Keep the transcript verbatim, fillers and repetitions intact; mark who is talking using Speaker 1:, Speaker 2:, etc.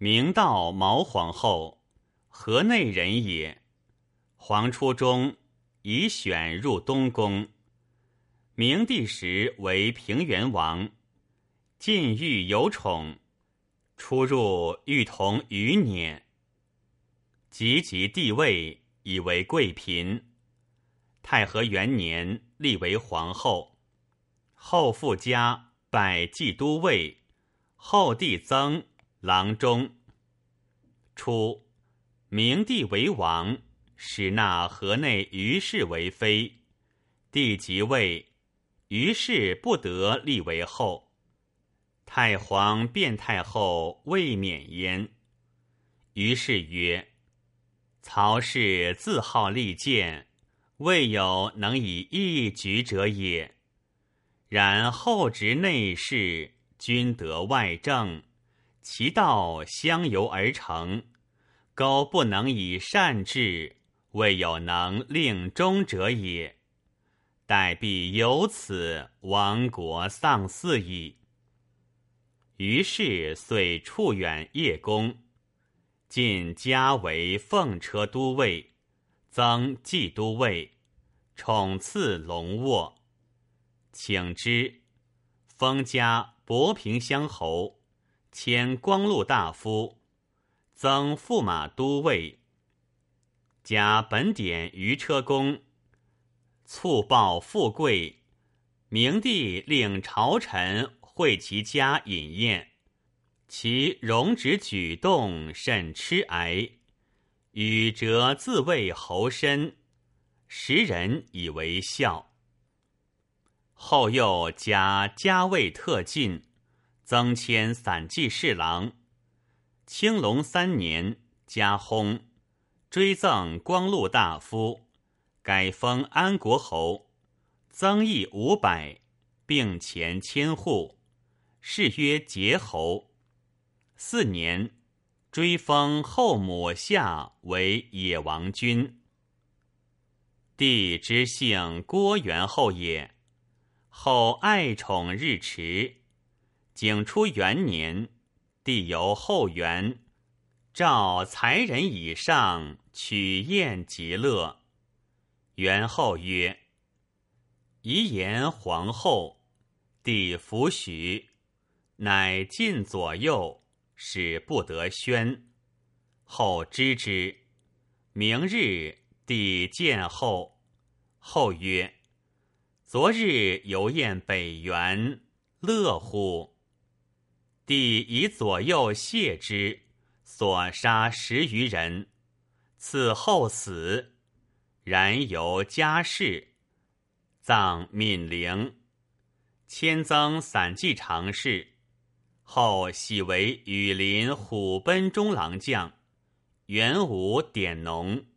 Speaker 1: 明道毛皇后，河内人也。皇初中，以选入东宫。明帝时为平原王，晋欲有宠，出入欲同余辇。及即帝位，以为贵嫔。太和元年，立为皇后。后复加拜冀都尉，后帝增郎中。初，明帝为王，始纳河内于氏为妃。帝即位，于氏不得立为后。太皇变太后未免焉。于是曰：曹氏自好利剑，未有能以一举者也。然后执内事，君得外政，其道相由而成，苟不能以善治，未有能令终者也。待必由此，亡国丧嗣矣。于是遂处远叶公，晋加为奉车都尉，增冀都尉，宠赐龙卧。请之，封加博平乡侯，迁光禄大夫，增驸马都尉。加本典于车公，卒报富贵。明帝令朝臣会其家饮宴，其容止举动甚痴癌，与辄自谓侯身，时人以为笑。后又加加位特进，增迁散骑侍郎。青龙三年，加薨，追赠光禄大夫，改封安国侯，增邑五百，并钱千户，谥曰节侯。四年，追封后母夏为野王君。帝之姓郭元后也。后爱宠日迟。景初元年，帝由后元，召才人以上，取宴极乐。元后曰：遗言皇后。帝弗许，乃进左右，使不得宣。后知之。明日，帝见后。后曰：昨日游宴北园，乐乎？帝以左右谢之，所杀十余人。赐后死，然由家事，葬闵陵。迁增散骑常侍，后喜为羽林虎贲中郎将，元武典农。